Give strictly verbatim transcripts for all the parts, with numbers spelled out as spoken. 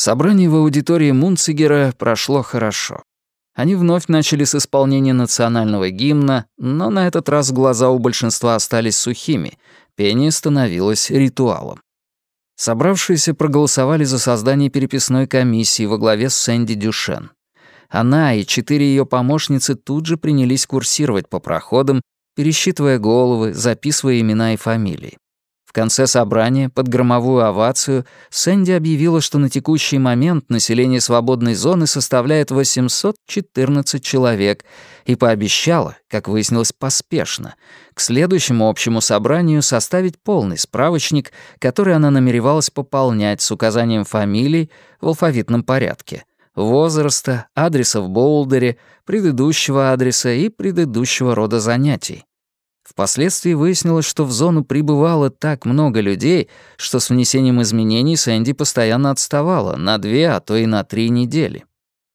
Собрание в аудитории Мунцигера прошло хорошо. Они вновь начали с исполнения национального гимна, но на этот раз глаза у большинства остались сухими, пение становилось ритуалом. Собравшиеся проголосовали за создание переписной комиссии во главе с Сэнди Дюшен. Она и четыре ее помощницы тут же принялись курсировать по проходам, пересчитывая головы, записывая имена и фамилии. В конце собрания, под громовую овацию, Сэнди объявила, что на текущий момент население свободной зоны составляет восемьсот четырнадцать человек, и пообещала, как выяснилось поспешно, к следующему общему собранию составить полный справочник, который она намеревалась пополнять с указанием фамилий в алфавитном порядке, возраста, адреса в Боулдере, предыдущего адреса и предыдущего рода занятий. Впоследствии выяснилось, что в зону прибывало так много людей, что с внесением изменений Сэнди постоянно отставала на две, а то и на три недели.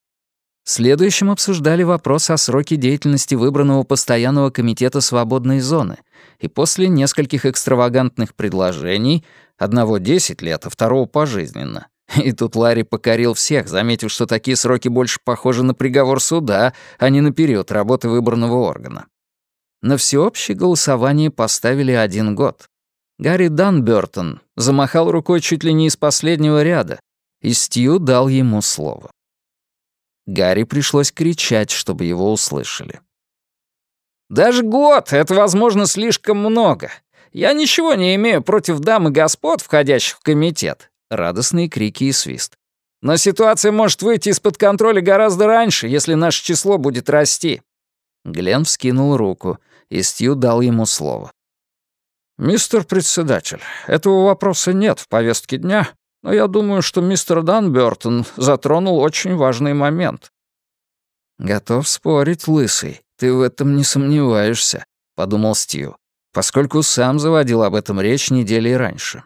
Следующим обсуждали вопрос о сроке деятельности выбранного постоянного комитета свободной зоны, и после нескольких экстравагантных предложений, одного десять лет, а второго пожизненно, и тут Ларри покорил всех, заметив, что такие сроки больше похожи на приговор суда, а не на период работы выбранного органа. На всеобщее голосование поставили один год. Гарри Данбёртон замахал рукой чуть ли не из последнего ряда, и Стью дал ему слово. Гарри пришлось кричать, чтобы его услышали. «Даже год — это, возможно, слишком много. Я ничего не имею против дам и господ, входящих в комитет». Радостные крики и свист. «Но ситуация может выйти из-под контроля гораздо раньше, если наше число будет расти». Глен вскинул руку, и Стью дал ему слово. «Мистер председатель, этого вопроса нет в повестке дня, но я думаю, что мистер Данбёртон затронул очень важный момент». «Готов спорить, лысый, ты в этом не сомневаешься», — подумал Стью, поскольку сам заводил об этом речь недели раньше.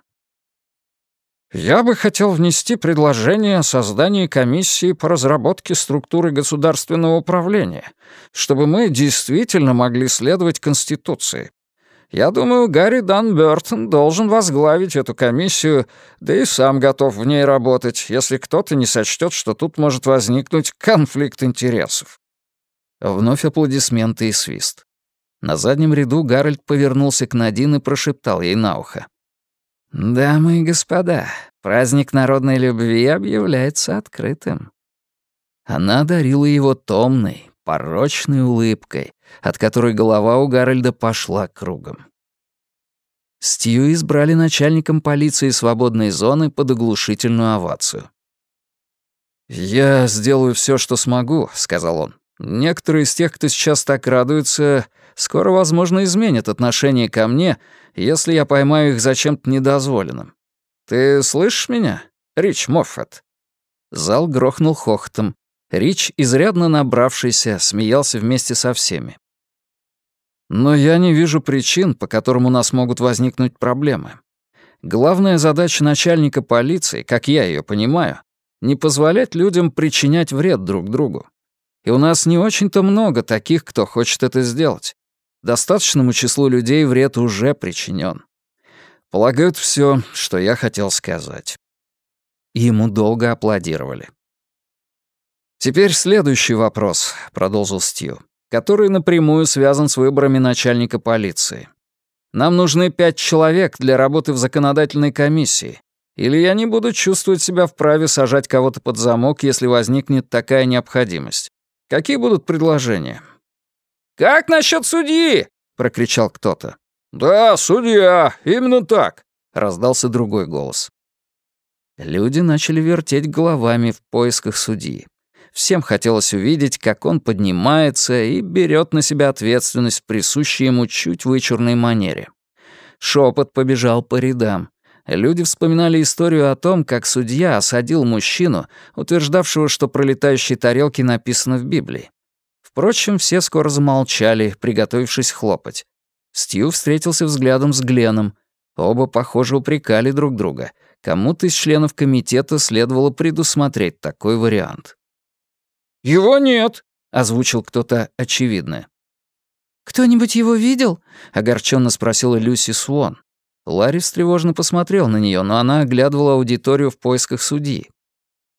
«Я бы хотел внести предложение о создании комиссии по разработке структуры государственного управления, чтобы мы действительно могли следовать Конституции. Я думаю, Гарри Данбёртон должен возглавить эту комиссию, да и сам готов в ней работать, если кто-то не сочтет, что тут может возникнуть конфликт интересов». Вновь аплодисменты и свист. На заднем ряду Гарольд повернулся к Надин и прошептал ей на ухо. «Дамы и господа, праздник народной любви объявляется открытым». Она одарила его томной, порочной улыбкой, от которой голова у Гарольда пошла кругом. Стью избрали начальником полиции свободной зоны под оглушительную овацию. «Я сделаю все, что смогу», — сказал он. «Некоторые из тех, кто сейчас так радуется, скоро, возможно, изменят отношение ко мне, если я поймаю их за чем-то недозволенным. Ты слышишь меня, Рич Моффат?» Зал грохнул хохотом. Рич, изрядно набравшийся, смеялся вместе со всеми. «Но я не вижу причин, по которым у нас могут возникнуть проблемы. Главная задача начальника полиции, как я ее понимаю, не позволять людям причинять вред друг другу. И у нас не очень-то много таких, кто хочет это сделать. Достаточному числу людей вред уже причинен. Полагаю, это всё, что я хотел сказать». Ему долго аплодировали. «Теперь следующий вопрос», — продолжил Стью, который напрямую связан с выборами начальника полиции. «Нам нужны пять человек для работы в законодательной комиссии, или я не буду чувствовать себя вправе сажать кого-то под замок, если возникнет такая необходимость. Какие будут предложения?» «Как насчет судьи?» — прокричал кто-то. «Да, судья, именно так», — раздался другой голос. Люди начали вертеть головами в поисках судьи. Всем хотелось увидеть, как он поднимается и берет на себя ответственность в присущей ему чуть вычурной манере. Шепот побежал по рядам. Люди вспоминали историю о том, как судья осадил мужчину, утверждавшего, что про летающие тарелки написано в Библии. Впрочем, все скоро замолчали, приготовившись хлопать. Стью встретился взглядом с Гленом. Оба, похоже, упрекали друг друга. Кому-то из членов комитета следовало предусмотреть такой вариант. «Его нет», — озвучил кто-то очевидное. «Кто-нибудь его видел?» — огорченно спросила Люси Свон. Ларри встревоженно посмотрел на нее, но она оглядывала аудиторию в поисках судьи.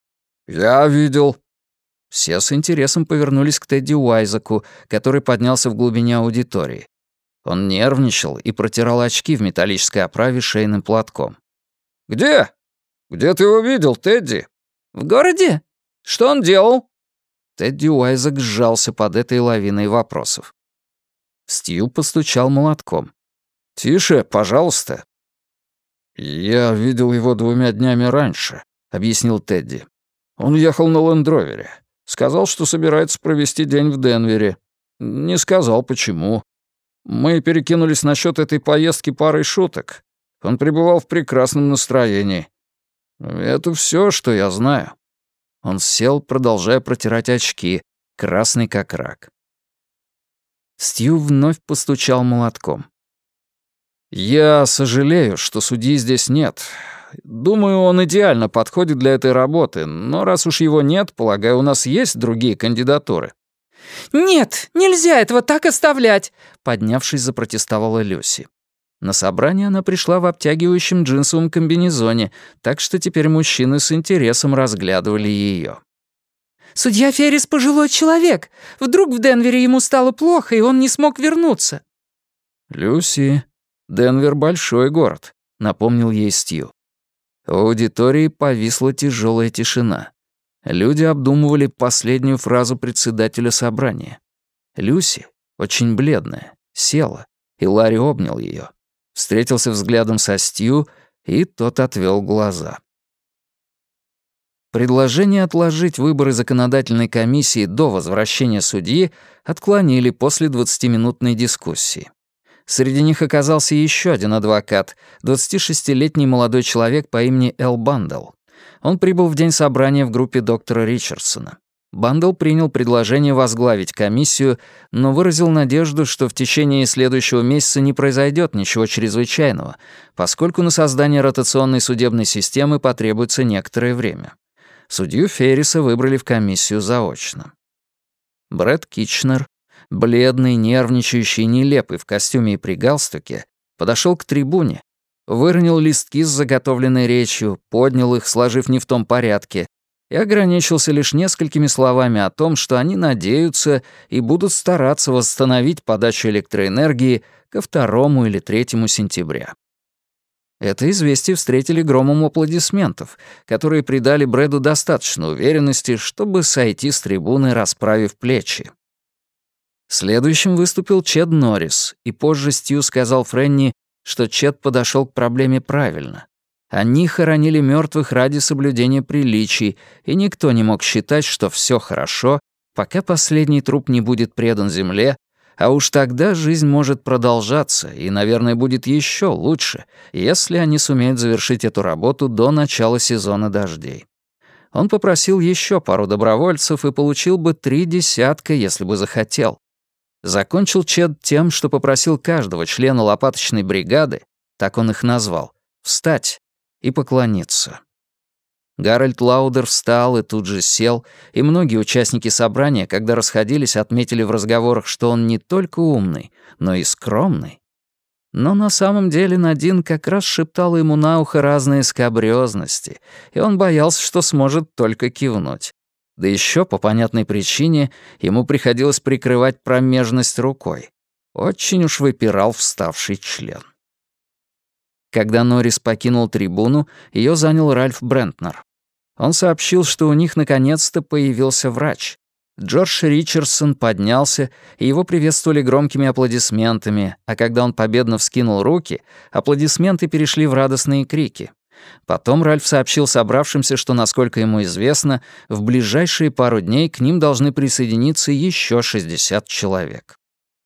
«Я видел». Все с интересом повернулись к Тедди Уайзаку, который поднялся в глубине аудитории. Он нервничал и протирал очки в металлической оправе шейным платком. «Где? Где ты его видел, Тедди?» «В городе? Что он делал?» Тедди Уайзак сжался под этой лавиной вопросов. Стью постучал молотком. «Тише, пожалуйста». «Я видел его двумя днями раньше», — объяснил Тедди. «Он ехал на лендровере. Сказал, что собирается провести день в Денвере. Не сказал, почему. Мы перекинулись насчет этой поездки парой шуток. Он пребывал в прекрасном настроении. Это все, что я знаю». Он сел, продолжая протирать очки, красный как рак. Стью вновь постучал молотком. «Я сожалею, что судьи здесь нет. Думаю, он идеально подходит для этой работы, но раз уж его нет, полагаю, у нас есть другие кандидатуры». «Нет, нельзя этого так оставлять!» Поднявшись, запротестовала Люси. На собрание она пришла в обтягивающем джинсовом комбинезоне, так что теперь мужчины с интересом разглядывали ее. «Судья Феррис пожилой человек. Вдруг в Денвере ему стало плохо, и он не смог вернуться». «Люси, Денвер — большой город», — напомнил ей Стью. В аудитории повисла тяжелая тишина. Люди обдумывали последнюю фразу председателя собрания. Люси, очень бледная, села, и Ларри обнял ее. Встретился взглядом со Стью, и тот отвел глаза. Предложение отложить выборы законодательной комиссии до возвращения судьи отклонили после двадцатиминутной дискуссии. Среди них оказался еще один адвокат, двадцатишестилетний молодой человек по имени Эл Бандл. Он прибыл в день собрания в группе доктора Ричардсона. Бандл принял предложение возглавить комиссию, но выразил надежду, что в течение следующего месяца не произойдет ничего чрезвычайного, поскольку на создание ротационной судебной системы потребуется некоторое время. Судью Ферриса выбрали в комиссию заочно. Брэд Китчнер, бледный, нервничающий, нелепый в костюме и при галстуке, подошел к трибуне, выронил листки с заготовленной речью, поднял их, сложив не в том порядке, и ограничился лишь несколькими словами о том, что они надеются и будут стараться восстановить подачу электроэнергии ко второму или третьему сентября. Это известие встретили громом аплодисментов, которые придали Брэду достаточно уверенности, чтобы сойти с трибуны, расправив плечи. Следующим выступил Чед Норрис, и позже Стью сказал Фрэнни, что Чед подошел к проблеме правильно. Они хоронили мертвых ради соблюдения приличий, и никто не мог считать, что все хорошо, пока последний труп не будет предан земле, а уж тогда жизнь может продолжаться и, наверное, будет еще лучше, если они сумеют завершить эту работу до начала сезона дождей. Он попросил еще пару добровольцев и получил бы три десятка, если бы захотел. Закончил Чед тем, что попросил каждого члена лопаточной бригады, так он их назвал, встать и поклониться. Гарольд Лаудер встал и тут же сел, и многие участники собрания, когда расходились, отметили в разговорах, что он не только умный, но и скромный. Но на самом деле Надин как раз шептала ему на ухо разные скабрёзности, и он боялся, что сможет только кивнуть. Да еще по понятной причине ему приходилось прикрывать промежность рукой. Очень уж выпирал вставший член. Когда Норрис покинул трибуну, ее занял Ральф Брентнер. Он сообщил, что у них наконец-то появился врач. Джордж Ричардсон поднялся, и его приветствовали громкими аплодисментами, а когда он победно вскинул руки, аплодисменты перешли в радостные крики. Потом Ральф сообщил собравшимся, что, насколько ему известно, в ближайшие пару дней к ним должны присоединиться еще шестьдесят человек.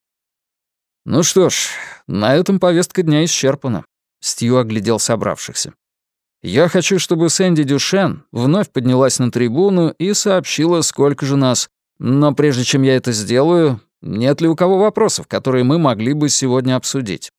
«Ну что ж, на этом повестка дня исчерпана», — Стью оглядел собравшихся. «Я хочу, чтобы Сэнди Дюшен вновь поднялась на трибуну и сообщила, сколько же нас. Но прежде чем я это сделаю, нет ли у кого вопросов, которые мы могли бы сегодня обсудить?»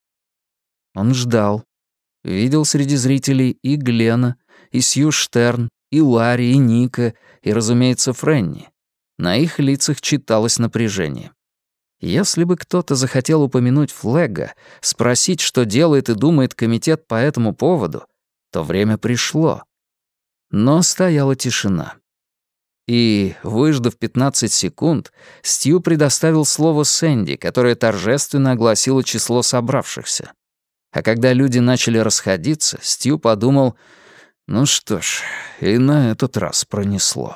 Он ждал. Видел среди зрителей и Глена, и Сью Штерн, и Ларри, и Ника, и, разумеется, Фрэнни. На их лицах читалось напряжение. Если бы кто-то захотел упомянуть Флегга, спросить, что делает и думает комитет по этому поводу, то время пришло. Но стояла тишина. И, выждав пятнадцать секунд, Стью предоставил слово Сэнди, которая торжественно огласила число собравшихся. А когда люди начали расходиться, Стью подумал, ну что ж, и на этот раз пронесло.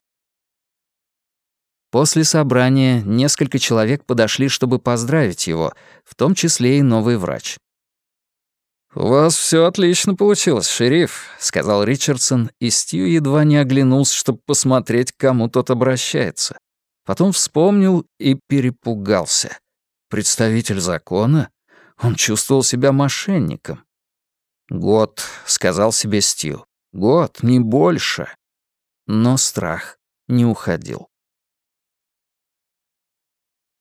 После собрания несколько человек подошли, чтобы поздравить его, в том числе и новый врач. «У вас все отлично получилось, шериф», — сказал Ричардсон, и Стью едва не оглянулся, чтобы посмотреть, к кому тот обращается. Потом вспомнил и перепугался. Представитель закона? Он чувствовал себя мошенником. «Год», — сказал себе Стью. «Год, не больше». Но страх не уходил.